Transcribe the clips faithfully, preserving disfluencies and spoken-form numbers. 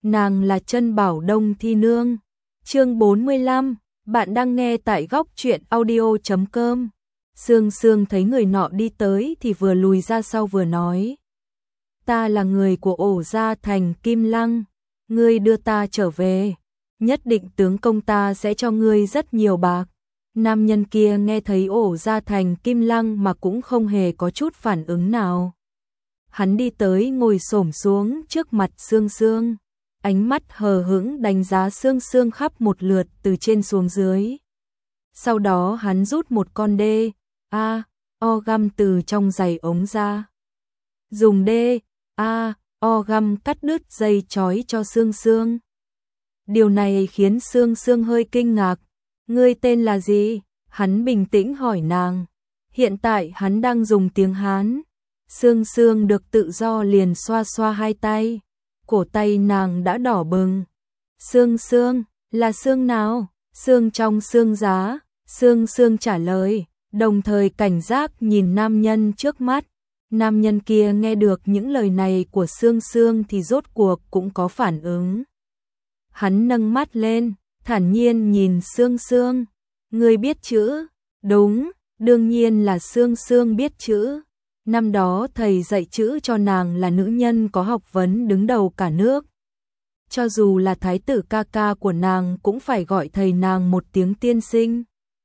nàng là Trân Bảo Đông Thi Nương. Chương bốn mươi lăm, bạn đang nghe tại góc truyện audio chấm com. Sương Sương thấy người nọ đi tới thì vừa lùi ra sau vừa nói: "Ta là người của ổ gia thành Kim Lăng, ngươi đưa ta trở về, nhất định tướng công ta sẽ cho ngươi rất nhiều bạc." Nam nhân kia nghe thấy ổ gia thành Kim Lăng mà cũng không hề có chút phản ứng nào. Hắn đi tới ngồi xổm xuống trước mặt Sương Sương, ánh mắt hờ hững đánh giá Sương Sương khắp một lượt từ trên xuống dưới. Sau đó hắn rút một con đê, a, o găm từ trong giày ống ra. Dùng đê, a, o găm cắt đứt dây trói cho Sương Sương. Điều này khiến Sương Sương hơi kinh ngạc. "Ngươi tên là gì?" Hắn bình tĩnh hỏi nàng. Hiện tại hắn đang dùng tiếng Hán. Sương Sương được tự do liền xoa xoa hai tay. Cổ tay nàng đã đỏ bừng. "Sương Sương, là Sương nào?" "Sương trong Sương Giá." Sương Sương trả lời, đồng thời cảnh giác nhìn nam nhân trước mắt. Nam nhân kia nghe được những lời này của Sương Sương thì rốt cuộc cũng có phản ứng. Hắn nâng mắt lên, thản nhiên nhìn Sương Sương. "Ngươi biết chữ?" "Đúng, đương nhiên là Sương Sương biết chữ. Năm đó thầy dạy chữ cho nàng là nữ nhân có học vấn đứng đầu cả nước. Cho dù là thái tử ca ca của nàng cũng phải gọi thầy nàng một tiếng tiên sinh."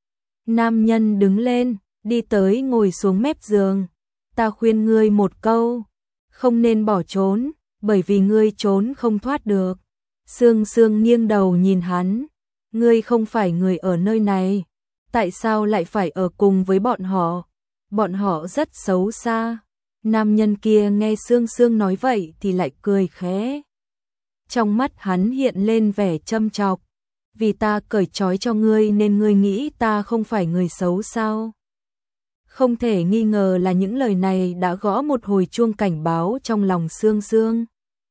Nam nhân đứng lên, đi tới ngồi xuống mép giường. "Ta khuyên ngươi một câu, không nên bỏ trốn, bởi vì ngươi trốn không thoát được." Sương Sương nghiêng đầu nhìn hắn. "Ngươi không phải người ở nơi này, tại sao lại phải ở cùng với bọn họ? Bọn họ rất xấu xa." Nam nhân kia nghe Sương Sương nói vậy thì lại cười khẽ. Trong mắt hắn hiện lên vẻ châm chọc. "Vì ta cởi trói cho ngươi nên ngươi nghĩ ta không phải người xấu sao?" Không thể nghi ngờ là những lời này đã gõ một hồi chuông cảnh báo trong lòng Sương Sương.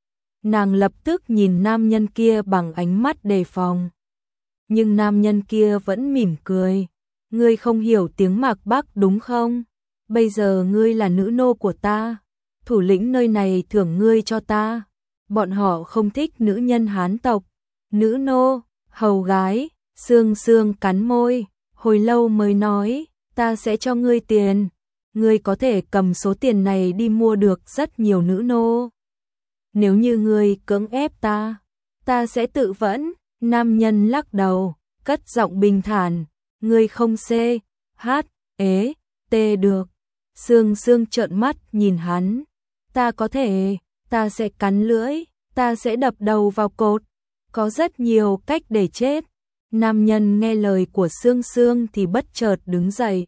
Nàng lập tức nhìn nam nhân kia bằng ánh mắt đề phòng. Nhưng nam nhân kia vẫn mỉm cười. "Ngươi không hiểu tiếng Mạc Bắc đúng không? Bây giờ ngươi là nữ nô của ta. Thủ lĩnh nơi này thưởng ngươi cho ta. Bọn họ không thích nữ nhân Hán tộc." "Nữ nô, hầu gái." Sương Sương cắn môi, hồi lâu mới nói, "Ta sẽ cho ngươi tiền. Ngươi có thể cầm số tiền này đi mua được rất nhiều nữ nô. Nếu như ngươi cưỡng ép ta, ta sẽ tự vẫn." Nam nhân lắc đầu, cất giọng bình thản, "Ngươi không xê, hát, ế, tê được." Sương Sương trợn mắt nhìn hắn. "Ta có thể, ta sẽ cắn lưỡi, ta sẽ đập đầu vào cột. Có rất nhiều cách để chết." Nam nhân nghe lời của Sương Sương thì bất chợt đứng dậy.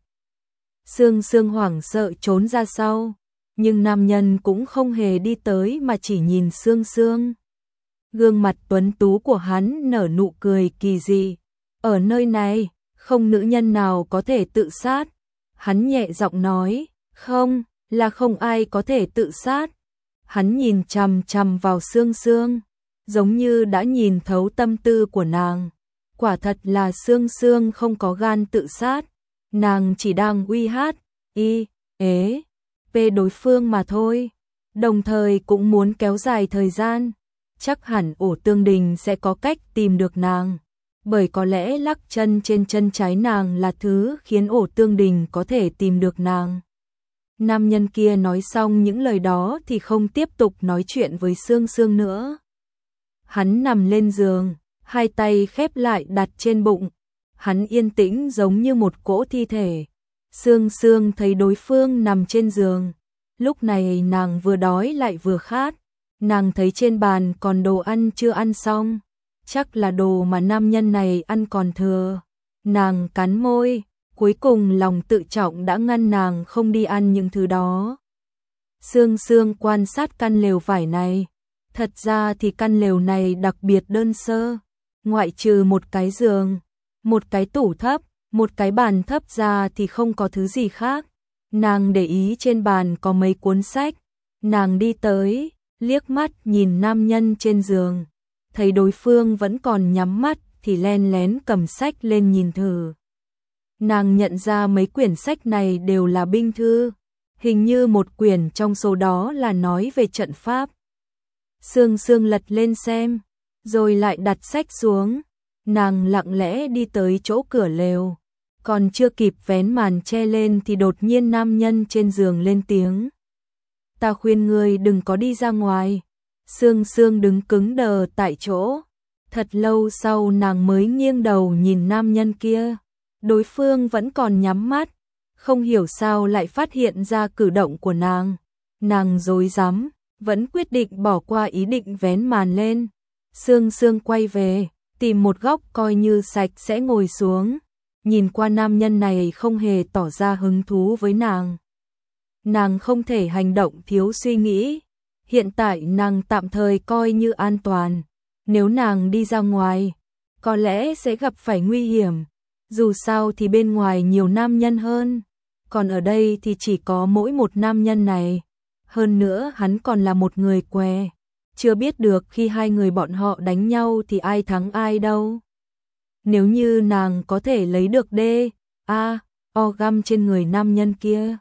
Sương Sương hoảng sợ trốn ra sau, nhưng nam nhân cũng không hề đi tới mà chỉ nhìn Sương Sương. Gương mặt tuấn tú của hắn nở nụ cười kỳ dị. "Ở nơi này, không nữ nhân nào có thể tự sát." Hắn nhẹ giọng nói, "Không, là không ai có thể tự sát." Hắn nhìn chằm chằm vào Sương Sương, giống như đã nhìn thấu tâm tư của nàng. Quả thật là Sương Sương không có gan tự sát, nàng chỉ đang uy hát, y, ế, về đối phương mà thôi. Đồng thời cũng muốn kéo dài thời gian. Chắc hẳn Ổ Tương Đình sẽ có cách tìm được nàng, bởi có lẽ lắc chân trên chân trái nàng là thứ khiến Ổ Tương Đình có thể tìm được nàng. Nam nhân kia nói xong những lời đó thì không tiếp tục nói chuyện với Sương Sương nữa. Hắn nằm lên giường, hai tay khép lại đặt trên bụng. Hắn yên tĩnh giống như một cỗ thi thể. Sương Sương thấy đối phương nằm trên giường. Lúc này nàng vừa đói lại vừa khát. Nàng thấy trên bàn còn đồ ăn chưa ăn xong. Chắc là đồ mà nam nhân này ăn còn thừa. Nàng cắn môi, cuối cùng lòng tự trọng đã ngăn nàng không đi ăn những thứ đó. Sương Sương quan sát căn lều vải này. Thật ra thì căn lều này đặc biệt đơn sơ. Ngoại trừ một cái giường, một cái tủ thấp, một cái bàn thấp ra thì không có thứ gì khác. Nàng để ý trên bàn có mấy cuốn sách. Nàng đi tới, liếc mắt nhìn nam nhân trên giường. Thấy đối phương vẫn còn nhắm mắt thì len lén cầm sách lên nhìn thử. Nàng nhận ra mấy quyển sách này đều là binh thư. Hình như một quyển trong số đó là nói về trận pháp. Sương Sương lật lên xem, rồi lại đặt sách xuống. Nàng lặng lẽ đi tới chỗ cửa lều, còn chưa kịp vén màn che lên thì đột nhiên nam nhân trên giường lên tiếng. Ta khuyên ngươi đừng có đi ra ngoài. Sương Sương đứng cứng đờ tại chỗ. Thật lâu sau nàng mới nghiêng đầu nhìn nam nhân kia. Đối phương vẫn còn nhắm mắt, không hiểu sao lại phát hiện ra cử động của nàng. Nàng rối rắm, vẫn quyết định bỏ qua ý định vén màn lên. Sương Sương quay về, tìm một góc coi như sạch sẽ ngồi xuống. Nhìn qua nam nhân này không hề tỏ ra hứng thú với nàng. Nàng không thể hành động thiếu suy nghĩ. Hiện tại nàng tạm thời coi như an toàn. Nếu nàng đi ra ngoài, có lẽ sẽ gặp phải nguy hiểm. Dù sao thì bên ngoài nhiều nam nhân hơn, còn ở đây thì chỉ có mỗi một nam nhân này. Hơn nữa hắn còn là một người què, chưa biết được khi hai người bọn họ đánh nhau thì ai thắng ai đâu. Nếu như nàng có thể lấy được D, A, O găm trên người nam nhân kia,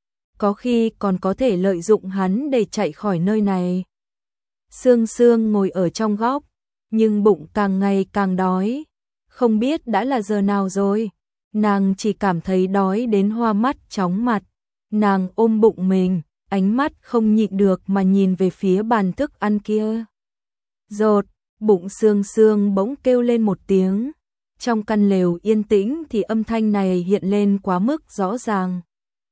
có khi còn có thể lợi dụng hắn để chạy khỏi nơi này. Sương Sương ngồi ở trong góc, nhưng bụng càng ngày càng đói. Không biết đã là giờ nào rồi, nàng chỉ cảm thấy đói đến hoa mắt chóng mặt. Nàng ôm bụng mình, ánh mắt không nhịn được mà nhìn về phía bàn thức ăn kia. Rột, bụng Sương Sương bỗng kêu lên một tiếng. Trong căn lều yên tĩnh thì âm thanh này hiện lên quá mức rõ ràng.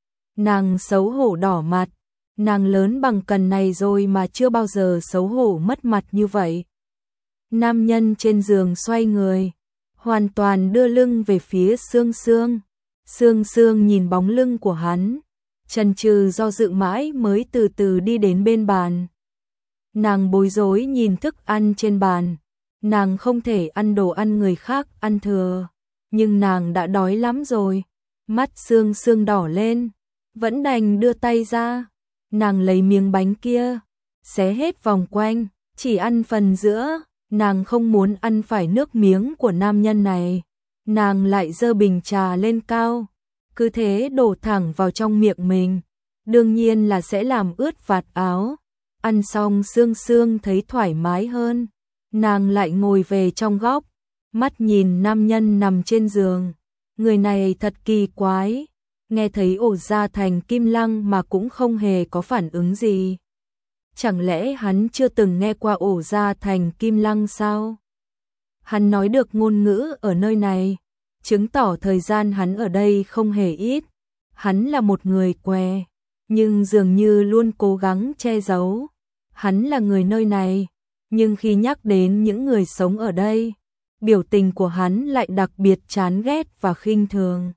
Nàng xấu hổ đỏ mặt, nàng lớn bằng cần này rồi mà chưa bao giờ xấu hổ mất mặt như vậy. Nam nhân trên giường xoay người, hoàn toàn đưa lưng về phía Sương Sương. Sương Sương nhìn bóng lưng của hắn, chần chừ do dự mãi mới từ từ đi đến bên bàn. Nàng bối rối nhìn thức ăn trên bàn, nàng không thể ăn đồ ăn người khác ăn thừa, nhưng nàng đã đói lắm rồi. Mắt Sương Sương đỏ lên, vẫn đành đưa tay ra. Nàng lấy miếng bánh kia, xé hết vòng quanh, chỉ ăn phần giữa. Nàng không muốn ăn phải nước miếng của nam nhân này. Nàng lại giơ bình trà lên cao, cứ thế đổ thẳng vào trong miệng mình. Đương nhiên là sẽ làm ướt vạt áo. Ăn xong Sương Sương thấy thoải mái hơn. Nàng lại ngồi về trong góc, mắt nhìn nam nhân nằm trên giường. Người này thật kỳ quái, nghe thấy ổ ra thành kim lăng mà cũng không hề có phản ứng gì. Chẳng lẽ hắn chưa từng nghe qua ổ ra thành kim lăng sao? Hắn nói được ngôn ngữ ở nơi này, chứng tỏ thời gian hắn ở đây không hề ít. Hắn là một người què, nhưng dường như luôn cố gắng che giấu. Hắn là người nơi này, nhưng khi nhắc đến những người sống ở đây, biểu tình của hắn lại đặc biệt chán ghét và khinh thường.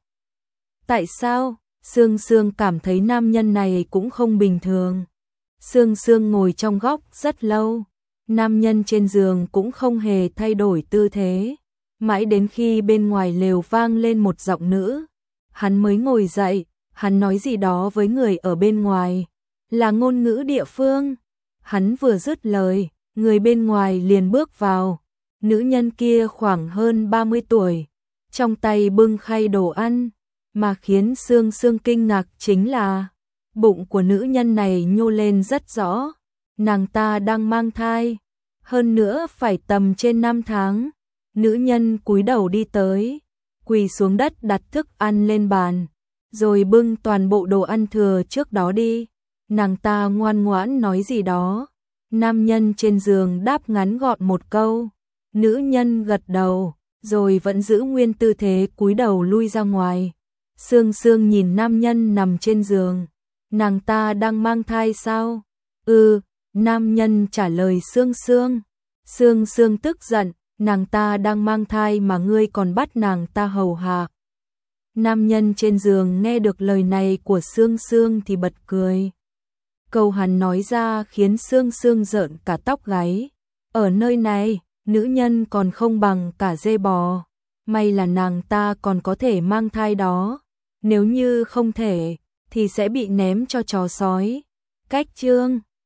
Tại sao? Sương Sương cảm thấy nam nhân này cũng không bình thường. Sương Sương ngồi trong góc rất lâu, nam nhân trên giường cũng không hề thay đổi tư thế. Mãi đến khi bên ngoài lều vang lên một giọng nữ, hắn mới ngồi dậy. Hắn nói gì đó với người ở bên ngoài, là ngôn ngữ địa phương. Hắn vừa dứt lời, người bên ngoài liền bước vào. Nữ nhân kia khoảng hơn ba mươi tuổi, trong tay bưng khay đồ ăn. Mà khiến Sương Sương kinh ngạc chính là bụng của nữ nhân này nhô lên rất rõ. Nàng ta đang mang thai, hơn nữa phải tầm trên năm tháng. Nữ nhân cúi đầu đi tới, quỳ xuống đất đặt thức ăn lên bàn, rồi bưng toàn bộ đồ ăn thừa trước đó đi. Nàng ta ngoan ngoãn nói gì đó. Nam nhân trên giường đáp ngắn gọn một câu. Nữ nhân gật đầu, rồi vẫn giữ nguyên tư thế cúi đầu lui ra ngoài. Sương Sương nhìn nam nhân nằm trên giường. Nàng ta đang mang thai sao? Ừ, nam nhân trả lời Sương Sương. Sương Sương tức giận, nàng ta đang mang thai mà ngươi còn bắt nàng ta hầu hạ. Nam nhân trên giường nghe được lời này của Sương Sương thì bật cười. Câu hắn nói ra khiến Sương Sương rợn cả tóc gáy. Ở nơi này, nữ nhân còn không bằng cả dê bò. May là nàng ta còn có thể mang thai đó. Nếu như không thể, thì sẽ bị ném cho chó sói. Cách chương